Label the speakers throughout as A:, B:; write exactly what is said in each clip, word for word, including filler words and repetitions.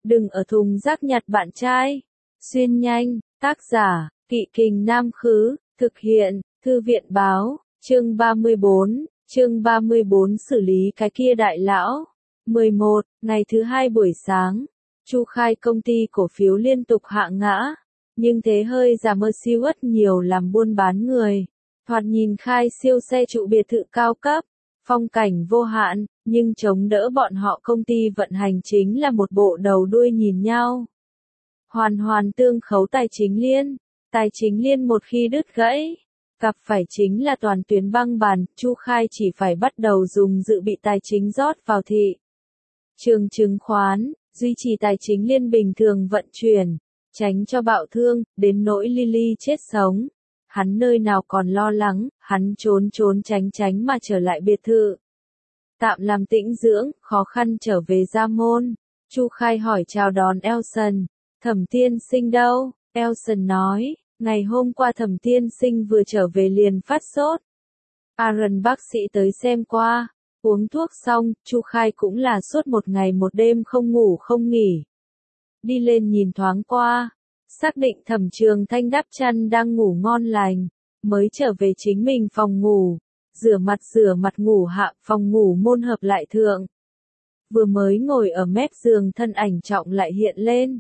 A: Đừng ở thùng rác nhặt bạn trai. Xuyên nhanh, tác giả, Kỵ Kình Nam Khứ, thực hiện, Thư viện Báo, chương ba mươi bốn, chương ba mươi bốn xử lý cái kia đại lão. mười một, ngày thứ hai buổi sáng, Chu Khai công ty cổ phiếu liên tục hạ ngã, nhưng thế hơi giảm mơ siêu ất nhiều làm buôn bán người. Thoạt nhìn Khai siêu xe trụ biệt thự cao cấp, phong cảnh vô hạn, nhưng chống đỡ bọn họ công ty vận hành chính là một bộ đầu đuôi nhìn nhau. Hoàn hoàn tương khấu tài chính liên, tài chính liên một khi đứt gãy, gặp phải chính là toàn tuyến băng bàn, Chu Khai chỉ phải bắt đầu dùng dự bị tài chính rót vào thị trường chứng khoán, duy trì tài chính liên bình thường vận chuyển, tránh cho bạo thương, đến nỗi Lily chết sống. Hắn nơi nào còn lo lắng, hắn trốn trốn tránh tránh mà trở lại biệt thự. Tạm làm tĩnh dưỡng, khó khăn trở về gia môn. Chu Khai hỏi chào đón Elson, Thẩm tiên sinh đâu? Elson nói, ngày hôm qua Thẩm tiên sinh vừa trở về liền phát sốt. Aaron bác sĩ tới xem qua, uống thuốc xong, Chu Khai cũng là suốt một ngày một đêm không ngủ không nghỉ. Đi lên nhìn thoáng qua, xác định Thẩm Trường Thanh đắp chăn đang ngủ ngon lành, mới trở về chính mình phòng ngủ, rửa mặt rửa mặt ngủ hạ, phòng ngủ môn hợp lại thượng. Vừa mới ngồi ở mép giường thân ảnh trọng lại hiện lên.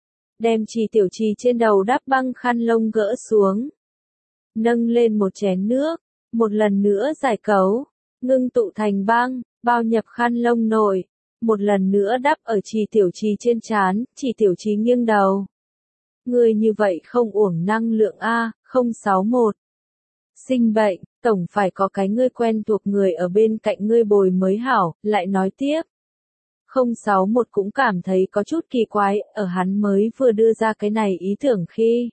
A: Đem Trì Tiểu Trì trên đầu đắp băng khăn lông gỡ xuống. Nâng lên một chén nước, một lần nữa giải cấu, ngưng tụ thành băng, bao nhập khăn lông nội, một lần nữa đắp ở Trì Tiểu Trì trên trán, Trì Tiểu Trì nghiêng đầu. Người như vậy không uổng năng lượng A, không sáu một. Sinh bệnh, tổng phải có cái ngươi quen thuộc người ở bên cạnh ngươi bồi mới hảo, lại nói tiếp. không sáu một cũng cảm thấy có chút kỳ quái, ở hắn mới vừa đưa ra cái này ý tưởng khi.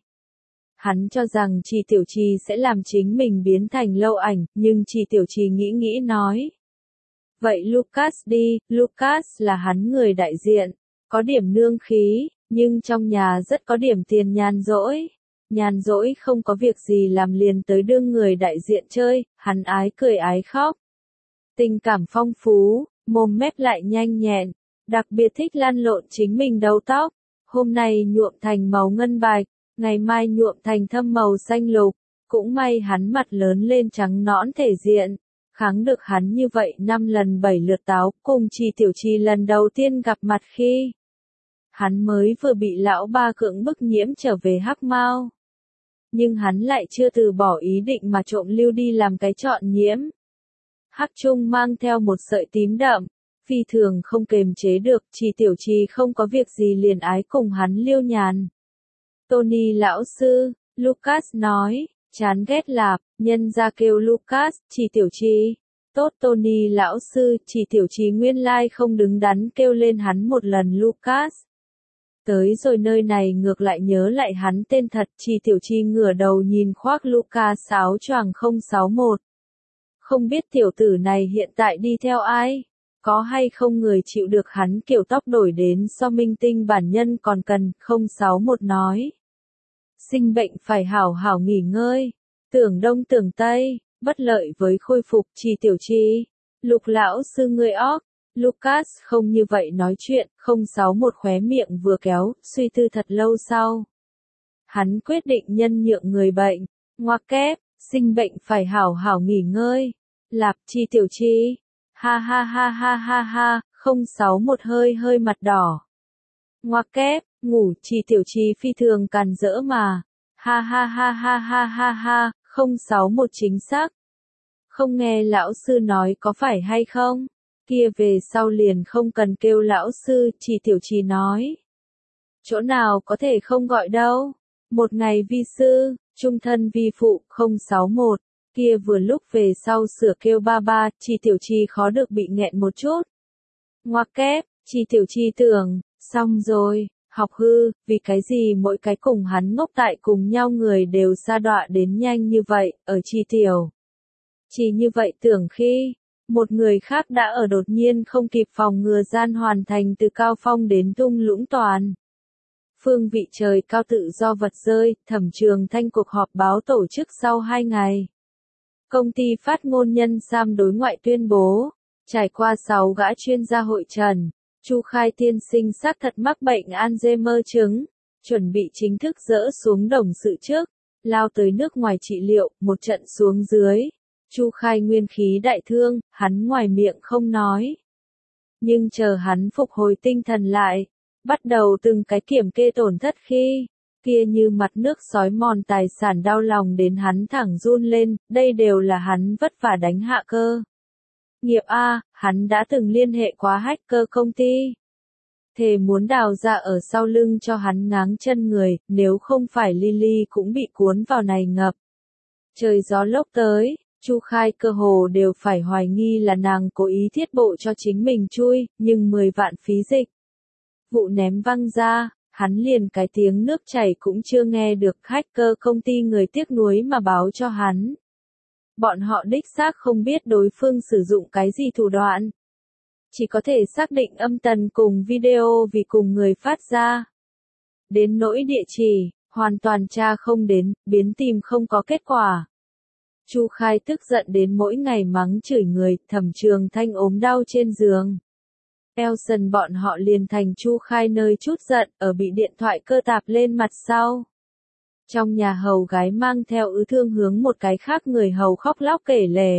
A: Hắn cho rằng Trì Tiểu Trì sẽ làm chính mình biến thành lâu ảnh, nhưng Trì Tiểu Trì nghĩ nghĩ nói. Vậy Lucas đi, Lucas là hắn người đại diện, có điểm nương khí, nhưng trong nhà rất có điểm tiền nhàn rỗi. Nhàn rỗi không có việc gì làm liền tới đương người đại diện chơi, hắn ái cười ái khóc. Tình cảm phong phú, mồm mép lại nhanh nhẹn, đặc biệt thích lăn lộn chính mình đầu tóc. Hôm nay nhuộm thành màu ngân bạch, ngày mai nhuộm thành thâm màu xanh lục, cũng may hắn mặt lớn lên trắng nõn thể diện. Kháng được hắn như vậy năm lần bảy lượt táo, cùng Trì Tiểu Trì lần đầu tiên gặp mặt khi. Hắn mới vừa bị lão ba cưỡng bức nhiễm trở về hắc mao. Nhưng hắn lại chưa từ bỏ ý định mà trộm lưu đi làm cái chọn nhiễm. Hắc trung mang theo một sợi tím đậm, phi thường không kềm chế được, Trì Tiểu Trì không có việc gì liền ái cùng hắn liêu nhàn. Tony lão sư, Lucas nói, chán ghét lạp, nhân ra kêu Lucas, Trì Tiểu Trì. Tốt Tony lão sư, Trì Tiểu Trì nguyên lai không đứng đắn kêu lên hắn một lần Lucas. Tới rồi nơi này ngược lại nhớ lại hắn tên thật, Trì Tiểu Trì ngửa đầu nhìn khoác Lucas áo choàng không sáu một. Không biết tiểu tử này hiện tại đi theo ai? Có hay không người chịu được hắn kiểu tóc đổi đến so minh tinh bản nhân còn cần, không sáu một nói. Sinh bệnh phải hảo hảo nghỉ ngơi, tưởng đông tưởng tây, bất lợi với khôi phục, Trì Tiểu Trì. Lục lão sư ngươi óc. Lucas không như vậy nói chuyện, không sáu một khóe miệng vừa kéo, suy tư thật lâu sau. Hắn quyết định nhân nhượng người bệnh, ngoặc kép, sinh bệnh phải hảo hảo nghỉ ngơi. Lạp Trì Tiểu Trì. Ha ha ha ha ha ha, không sáu một hơi hơi mặt đỏ. Ngoặc kép, ngủ Trì Tiểu Trì phi thường càn rỡ mà. Ha ha ha ha ha ha ha, không sáu một chính xác. Không nghe lão sư nói có phải hay không? Kia về sau liền không cần kêu lão sư, Trì Tiểu Trì nói. Chỗ nào có thể không gọi đâu. Một ngày vi sư, trung thân vi phụ, không sáu một. Kia vừa lúc về sau sửa kêu ba ba, Trì Tiểu Trì khó được bị nghẹn một chút. Ngoặc kép, Trì Tiểu Trì tưởng, xong rồi, học hư, vì cái gì mỗi cái cùng hắn ngốc tại cùng nhau người đều sa đọa đến nhanh như vậy, ở Trì Tiểu. Chỉ như vậy tưởng khi, một người khác đã ở đột nhiên không kịp phòng ngừa gian hoàn thành từ cao phong đến tung lũng toàn. Phương vị trời cao tự do vật rơi, Thẩm Trường Thanh cuộc họp báo tổ chức sau hai ngày. Công ty phát ngôn nhân Sam đối ngoại tuyên bố, trải qua sáu gã chuyên gia hội trần, Chu Khai tiên sinh xác thật mắc bệnh Alzheimer chứng, chuẩn bị chính thức dỡ xuống đồng sự trước, lao tới nước ngoài trị liệu, một trận xuống dưới. Chu Khai nguyên khí đại thương, hắn ngoài miệng không nói. Nhưng chờ hắn phục hồi tinh thần lại, bắt đầu từng cái kiểm kê tổn thất khi, kia như mặt nước sói mòn tài sản đau lòng đến hắn thẳng run lên, đây đều là hắn vất vả đánh hạ cơ. Nghiệp A, hắn đã từng liên hệ quá hacker công ty. Thề muốn đào ra ở sau lưng cho hắn ngáng chân người, nếu không phải Lily cũng bị cuốn vào này ngập. Trời gió lốc tới, Chu Khai cơ hồ đều phải hoài nghi là nàng cố ý thiết bộ cho chính mình chui, nhưng mười vạn phí dịch. Vụ ném văng ra, hắn liền cái tiếng nước chảy cũng chưa nghe được, hacker công ty người tiếc nuối mà báo cho hắn. Bọn họ đích xác không biết đối phương sử dụng cái gì thủ đoạn. Chỉ có thể xác định âm tần cùng video vì cùng người phát ra. Đến nỗi địa chỉ, hoàn toàn tra không đến, biến tìm không có kết quả. Chu Khai tức giận đến mỗi ngày mắng chửi người, Thẩm Trường Thanh ốm đau trên giường. Elson bọn họ liền thành Chu Khai nơi chút giận, ở bị điện thoại cơ tạp lên mặt sau. Trong nhà hầu gái mang theo ứ thương hướng một cái khác người hầu khóc lóc kể lể.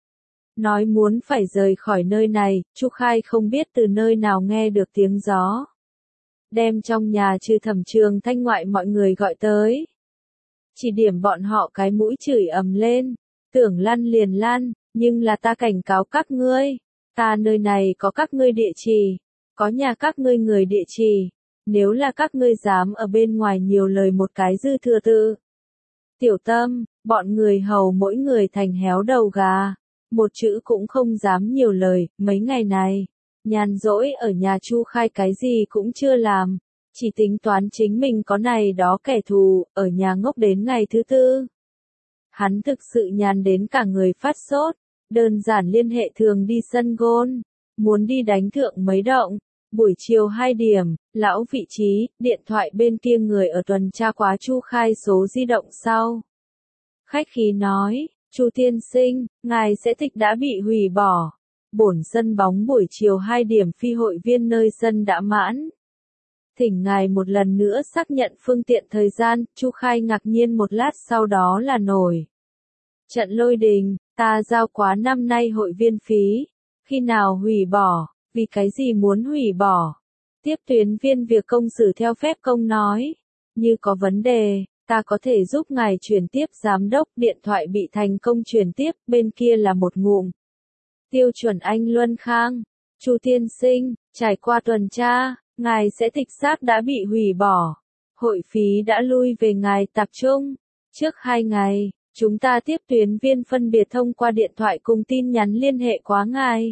A: Nói muốn phải rời khỏi nơi này, Chu Khai không biết từ nơi nào nghe được tiếng gió. Đem trong nhà trừ Thẩm Trường Thanh ngoại mọi người gọi tới. Chỉ điểm bọn họ cái mũi chửi ầm lên. Tưởng lăn liền lăn, nhưng là ta cảnh cáo các ngươi. Ta nơi này có các ngươi địa chỉ. Có nhà các ngươi người địa chỉ. Nếu là các ngươi dám ở bên ngoài nhiều lời một cái dư thừa tự. Tiểu Tâm, bọn người hầu mỗi người thành héo đầu gà. Một chữ cũng không dám nhiều lời, mấy ngày này. Nhàn rỗi ở nhà Chu Khai cái gì cũng chưa làm. Chỉ tính toán chính mình có này đó kẻ thù, ở nhà ngốc đến ngày thứ tư. Hắn thực sự nhàn đến cả người phát sốt. Đơn giản liên hệ thường đi sân gôn. Muốn đi đánh thượng mấy động. Buổi chiều hai điểm, lão vị trí, điện thoại bên kia người ở tuần tra quá Chu Khai số di động sau. Khách khí nói, Chu tiên sinh, ngài sẽ thích đã bị hủy bỏ. Bổn sân bóng buổi chiều hai điểm phi hội viên nơi sân đã mãn. Thỉnh ngài một lần nữa xác nhận phương tiện thời gian, Chu Khai ngạc nhiên một lát sau đó là nổi. Trận Lôi Đình, ta giao quá năm nay hội viên phí. Khi nào hủy bỏ? Vì cái gì muốn hủy bỏ? Tiếp tuyến viên việc công xử theo phép công nói. Như có vấn đề, ta có thể giúp ngài chuyển tiếp giám đốc, điện thoại bị thành công chuyển tiếp, bên kia là một ngụm. Tiêu chuẩn Anh Luân Khang. Chu tiên sinh, trải qua tuần tra, ngài sẽ tịch xác đã bị hủy bỏ. Hội phí đã lui về ngài tập trung. Trước hai ngày, chúng ta tiếp tuyến viên phân biệt thông qua điện thoại cùng tin nhắn liên hệ quá ngài.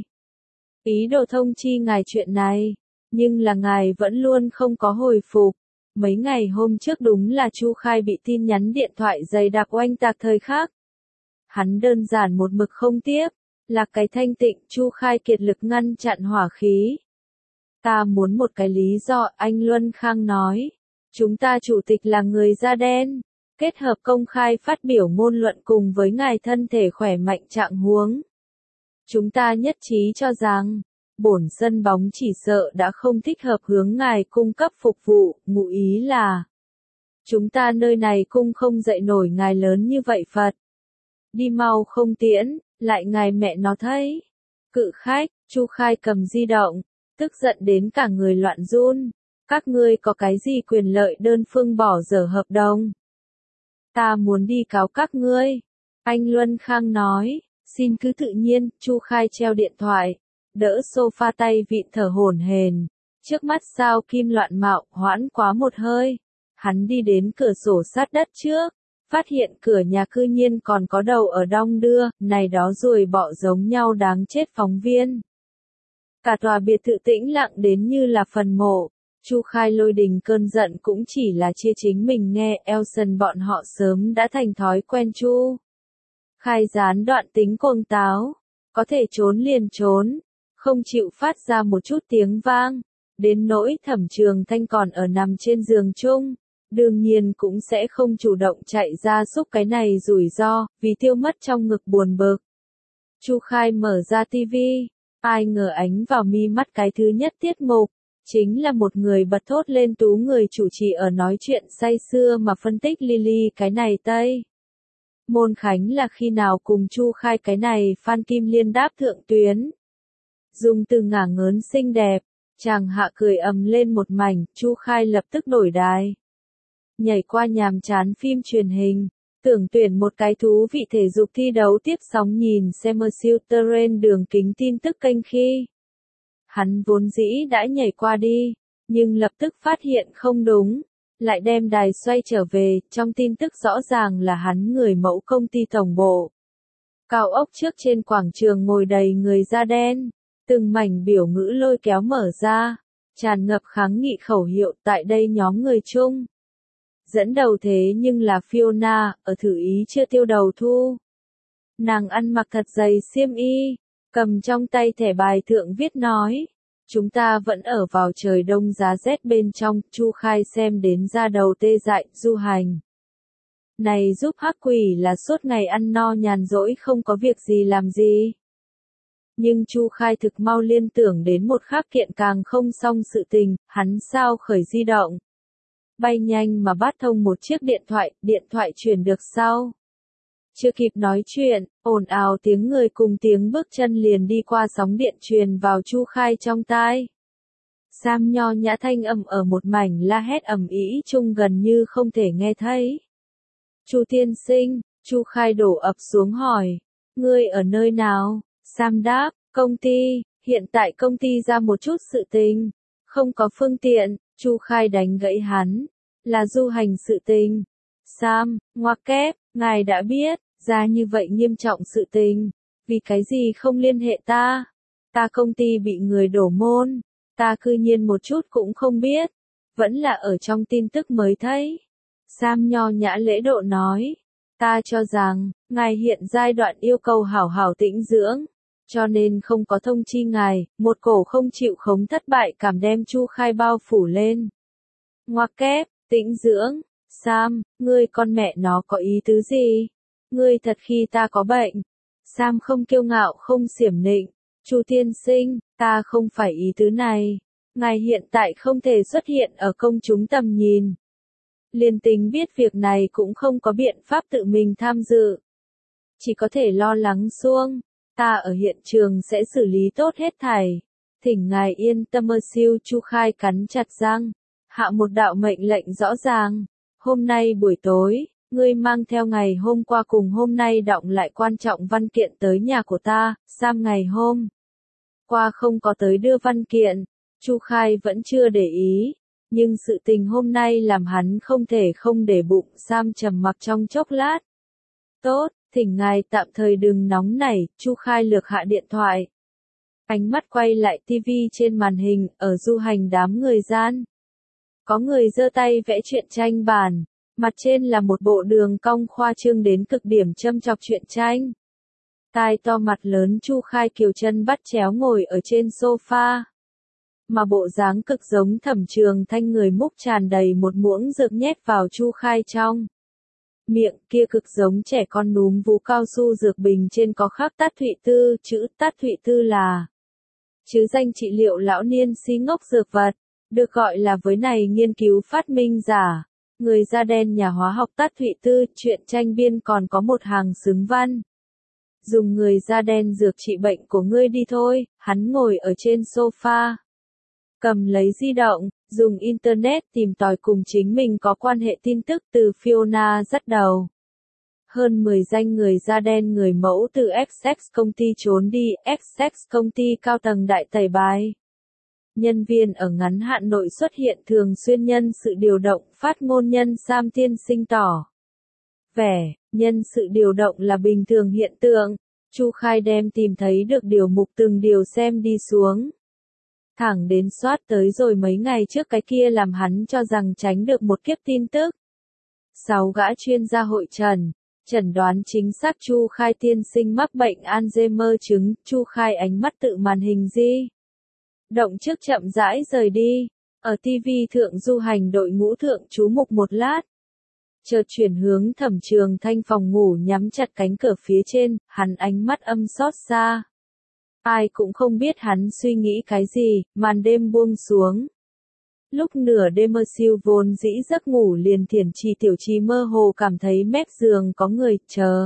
A: Ý đồ thông chi ngài chuyện này, nhưng là ngài vẫn luôn không có hồi phục. Mấy ngày hôm trước đúng là Chu Khai bị tin nhắn điện thoại dày đặc oanh tạc thời khắc. Hắn đơn giản một mực không tiếp, là cái thanh tịnh. Chu Khai kiệt lực ngăn chặn hỏa khí. Ta muốn một cái lý do, anh Luân Khang nói. Chúng ta chủ tịch là người da đen, kết hợp công khai phát biểu ngôn luận cùng với ngài thân thể khỏe mạnh trạng huống. Chúng ta nhất trí cho rằng, bổn sân bóng chỉ sợ đã không thích hợp hướng ngài cung cấp phục vụ, ngụ ý là chúng ta nơi này cung không dậy nổi ngài lớn như vậy Phật. Đi mau không tiễn, lại ngài mẹ nó thấy. Cự khách, Chu Khai cầm di động, tức giận đến cả người loạn run. Các ngươi có cái gì quyền lợi đơn phương bỏ dở hợp đồng? Ta muốn đi cáo các ngươi. Anh Luân Khang nói. Xin cứ tự nhiên, Chu Khai treo điện thoại, đỡ sofa tay vịn thở hổn hển, trước mắt sao kim loạn mạo, hoãn quá một hơi. Hắn đi đến cửa sổ sát đất trước, phát hiện cửa nhà cư nhiên còn có đầu ở đong đưa, này đó ruồi bọ giống nhau đáng chết phóng viên. Cả tòa biệt thự tĩnh lặng đến như là phần mộ. Chu Khai Lôi Đình cơn giận cũng chỉ là chia chính mình nghe, Elson bọn họ sớm đã thành thói quen Chu Khai gián đoạn tính cuồng táo, có thể trốn liền trốn, không chịu phát ra một chút tiếng vang, đến nỗi Thẩm Trường Thanh còn ở nằm trên giường chung, đương nhiên cũng sẽ không chủ động chạy ra xúc cái này rủi ro, vì tiêu mất trong ngực buồn bực. Chu Khai mở ra tivi, Ai ngờ ánh vào mi mắt cái thứ nhất tiết mục, chính là một người bật thốt lên tú người chủ trì ở nói chuyện say sưa mà phân tích Lily cái này tây. Môn Khánh là khi nào cùng Chu Khai cái này Phan Kim Liên đáp thượng tuyến. Dùng từ ngả ngớn xinh đẹp, chàng hạ cười ầm lên một mảnh, Chu Khai lập tức đổi đài. Nhảy qua nhàm chán phim truyền hình, tưởng tuyển một cái thú vị thể dục thi đấu tiếp sóng nhìn xem siêu terrain đường kính tin tức kênh khi. Hắn vốn dĩ đã nhảy qua đi, nhưng lập tức phát hiện không đúng, lại đem đài xoay trở về, trong tin tức rõ ràng là hắn người mẫu công ty tổng bộ. Cao ốc trước trên quảng trường ngồi đầy người da đen, từng mảnh biểu ngữ lôi kéo mở ra, tràn ngập kháng nghị khẩu hiệu tại đây nhóm người chung. Dẫn đầu thế nhưng là Fiona, ở thử ý chưa tiêu đầu thu. Nàng ăn mặc thật dày xiêm y, cầm trong tay thẻ bài thượng viết nói. Chúng ta vẫn ở vào trời đông giá rét bên trong, Chu Khai xem đến da đầu tê dại, du hành. Này giúp hắc quỷ là suốt ngày ăn no nhàn rỗi không có việc gì làm gì. Nhưng Chu Khai thực mau liên tưởng đến một khác kiện càng không xong sự tình, hắn sao khởi di động. Bay nhanh mà bắt thông một chiếc điện thoại, điện thoại truyền được sau. Chưa kịp nói chuyện, ồn ào tiếng người cùng tiếng bước chân liền đi qua sóng điện truyền vào Chu Khai trong tai. Sam nho nhã thanh âm ở một mảnh la hét ầm ĩ chung gần như không thể nghe thấy. Chu tiên sinh, Chu Khai đổ ập xuống hỏi, ngươi ở nơi nào? Sam đáp, công ty, hiện tại công ty ra một chút sự tình, không có phương tiện. Chu Khai đánh gãy hắn, là du hành sự tình. Sam, ngoặc kép, ngài đã biết, ra như vậy nghiêm trọng sự tình, vì cái gì không liên hệ ta? Ta công ty bị người đổ môn, ta cư nhiên một chút cũng không biết, vẫn là ở trong tin tức mới thấy. Sam nho nhã lễ độ nói, ta cho rằng, ngài hiện giai đoạn yêu cầu hảo hảo tĩnh dưỡng, cho nên không có thông chi ngài, một cổ không chịu khống thất bại cảm đem Chu Khai bao phủ lên. Ngoặc kép, tĩnh dưỡng, Sam, ngươi con mẹ nó có ý tứ gì? Ngươi thật khi ta có bệnh. Sam không kiêu ngạo không xiểm nịnh, Chu tiên sinh, ta không phải ý tứ này. Ngài hiện tại không thể xuất hiện ở công chúng tầm nhìn. Liên tính biết việc này cũng không có biện pháp tự mình tham dự. Chỉ có thể lo lắng xuông, ta ở hiện trường sẽ xử lý tốt hết thảy. Thỉnh ngài yên tâm. Siêu Chu Khai cắn chặt răng, hạ một đạo mệnh lệnh rõ ràng. Hôm nay buổi tối, ngươi mang theo ngày hôm qua cùng hôm nay đọng lại quan trọng văn kiện tới nhà của ta. Sam ngày hôm qua không có tới đưa văn kiện, Chu Khai vẫn chưa để ý, nhưng sự tình hôm nay làm hắn không thể không để bụng. Sam trầm mặc trong chốc lát. Tốt, thỉnh ngài tạm thời đừng nóng nảy. Chu Khai lược hạ điện thoại. Ánh mắt quay lại tivi trên màn hình, ở du hành đám người gian. Có người giơ tay vẽ truyện tranh bản, mặt trên là một bộ đường cong khoa trương đến cực điểm châm chọc truyện tranh. Tai to mặt lớn Chu Khai kiều chân bắt chéo ngồi ở trên sofa. Mà bộ dáng cực giống Thẩm Trường Thanh người múc tràn đầy một muỗng dược nhét vào Chu Khai trong miệng, kia cực giống trẻ con núm vú cao su dược bình trên có khắc Tát Thụy Tư, chữ Tát Thụy Tư là chứ danh trị liệu lão niên si ngốc dược vật, được gọi là với này nghiên cứu phát minh giả, người da đen nhà hóa học Tát Thụy Tư. Truyện tranh biên còn có một hàng xứng văn. Dùng người da đen dược trị bệnh của ngươi đi thôi. Hắn ngồi ở trên sofa, cầm lấy di động, dùng internet tìm tòi cùng chính mình có quan hệ tin tức từ Fiona dắt đầu. Hơn mười danh người da đen người mẫu từ ích ích công ty trốn đi. ích ích công ty cao tầng đại tẩy bài. Nhân viên ở ngắn hạn nội xuất hiện thường xuyên nhân sự điều động. Phát ngôn nhân Sam tiên sinh tỏ vẻ, nhân sự điều động là bình thường hiện tượng. Chu Khai đem tìm thấy được điều mục từng điều xem đi xuống. Thẳng đến soát tới rồi mấy ngày trước cái kia làm hắn cho rằng tránh được một kiếp tin tức. Sáu gã chuyên gia hội trần, chẩn đoán chính xác Chu Khai tiên sinh mắc bệnh Alzheimer chứng. Chu Khai ánh mắt tự màn hình di động trước chậm rãi rời đi. Ở tivi thượng du hành đội ngũ thượng chú mục một lát. Chợt chuyển hướng Thẩm Trường Thanh phòng ngủ nhắm chặt cánh cửa phía trên, hắn ánh mắt âm xót xa. Ai cũng không biết hắn suy nghĩ cái gì, màn đêm buông xuống. Lúc nửa đêm mơ siêu vốn dĩ giấc ngủ liền thiển trì tiểu trì mơ hồ cảm thấy mép giường có người chờ.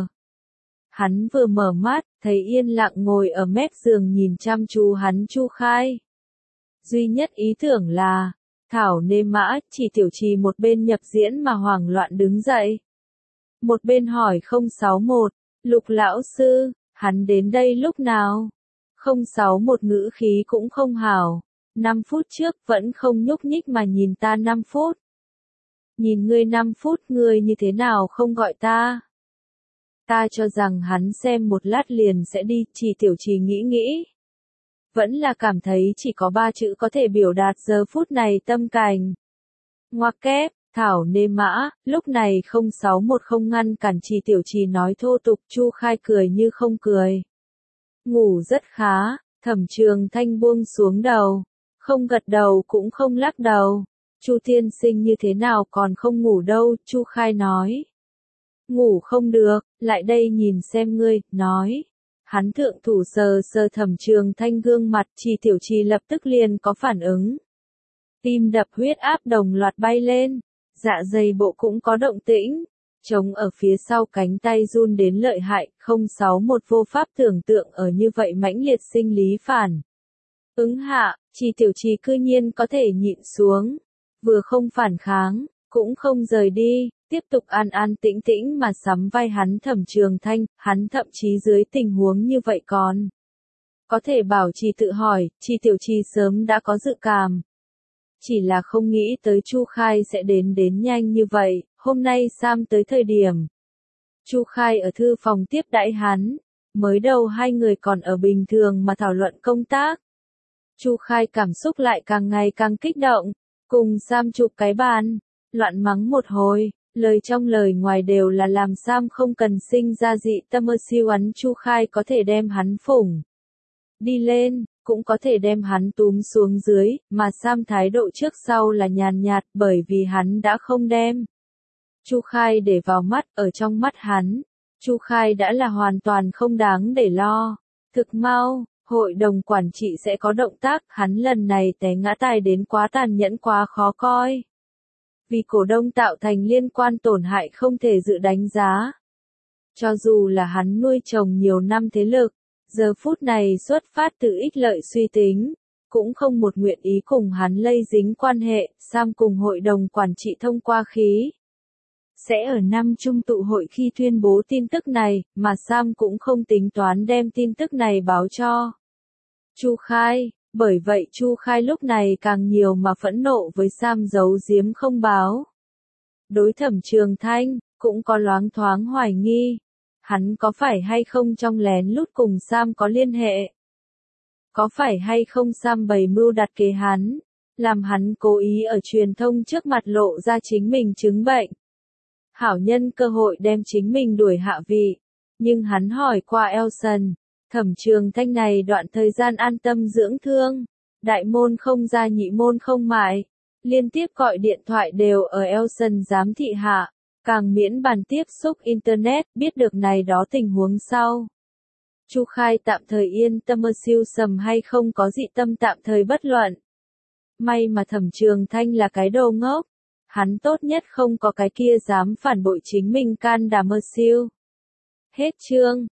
A: Hắn vừa mở mắt, thấy yên lặng ngồi ở mép giường nhìn chăm chú hắn Chu Khai. Duy nhất ý tưởng là, thảo nê mã, chỉ tiểu trì một bên nhập diễn mà hoảng loạn đứng dậy. Một bên hỏi không sáu một, Lục lão sư, hắn đến đây lúc nào? không sáu một ngữ khí cũng không hảo. năm phút trước vẫn không nhúc nhích mà nhìn ta năm phút. Nhìn ngươi năm phút ngươi như thế nào không gọi ta? Ta cho rằng hắn xem một lát liền sẽ đi, chỉ tiểu trì nghĩ nghĩ. Vẫn là cảm thấy chỉ có ba chữ có thể biểu đạt giờ phút này tâm cảnh. Ngoặc kép, thảo nê mã, lúc này không sáu một không ngăn cản chỉ tiểu trì nói thô tục, Chu Khai cười như không cười. Ngủ rất khá, Thẩm Trường Thanh buông xuống đầu, không gật đầu cũng không lắc đầu. Chu tiên sinh như thế nào còn không ngủ đâu, Chu Khai nói. Ngủ không được, lại đây nhìn xem ngươi, nói. Hắn thượng thủ sờ sờ Thẩm Trường Thanh gương mặt, chỉ tiểu trì lập tức liền có phản ứng. Tim đập huyết áp đồng loạt bay lên, dạ dày bộ cũng có động tĩnh. Trống ở phía sau cánh tay run đến lợi hại, không sáu một vô pháp tưởng tượng ở như vậy mãnh liệt sinh lý phản. Ứng hạ, chỉ tiểu trì cư nhiên có thể nhịn xuống, vừa không phản kháng, cũng không rời đi, tiếp tục an an tĩnh tĩnh mà sắm vai hắn Thẩm Trường Thanh, hắn thậm chí dưới tình huống như vậy còn. Có thể bảo trì tự hỏi, chỉ tiểu trì sớm đã có dự cảm. Chỉ là không nghĩ tới Chu Khai sẽ đến đến nhanh như vậy, hôm nay Sam tới thời điểm. Chu Khai ở thư phòng tiếp đãi hắn, mới đầu hai người còn ở bình thường mà thảo luận công tác. Chu Khai cảm xúc lại càng ngày càng kích động, cùng Sam chụp cái bàn, loạn mắng một hồi, lời trong lời ngoài đều là làm Sam không cần sinh ra dị tâm ơ siêu ắn Chu Khai có thể đem hắn phủng đi lên, cũng có thể đem hắn túm xuống dưới, mà Sam thái độ trước sau là nhàn nhạt bởi vì hắn đã không đem Chu Khai để vào mắt, ở trong mắt hắn, Chu Khai đã là hoàn toàn không đáng để lo. Thực mau, hội đồng quản trị sẽ có động tác, hắn lần này té ngã tài đến quá tàn nhẫn quá khó coi. Vì cổ đông tạo thành liên quan tổn hại không thể dự đánh giá. Cho dù là hắn nuôi trồng nhiều năm thế lực, giờ phút này xuất phát từ ích lợi suy tính, cũng không một nguyện ý cùng hắn lây dính quan hệ, Sam cùng hội đồng quản trị thông qua khí. Sẽ ở năm trung tụ hội khi tuyên bố tin tức này, mà Sam cũng không tính toán đem tin tức này báo cho Chu Khai, bởi vậy Chu Khai lúc này càng nhiều mà phẫn nộ với Sam giấu giếm không báo. Đối Thẩm Trường Thanh, cũng có loáng thoáng hoài nghi. Hắn có phải hay không trong lén lút cùng Sam có liên hệ? Có phải hay không Sam bày mưu đặt kế hắn, làm hắn cố ý ở truyền thông trước mặt lộ ra chính mình chứng bệnh? Hảo nhân cơ hội đem chính mình đuổi hạ vị. Nhưng hắn hỏi qua Elson, Thẩm Trường Thanh này đoạn thời gian an tâm dưỡng thương, đại môn không ra nhị môn không mại, liên tiếp gọi điện thoại đều ở Elson giám thị hạ, càng miễn bàn tiếp xúc Internet, biết được này đó tình huống sau. Chu Khai tạm thời yên tâm ơ siêu sầm hay không có dị tâm tạm thời bất luận. May mà Thẩm Trường Thanh là cái đồ ngốc. Hắn tốt nhất không có cái kia dám phản bội chính mình can đảm ơ siêu. Hết chương.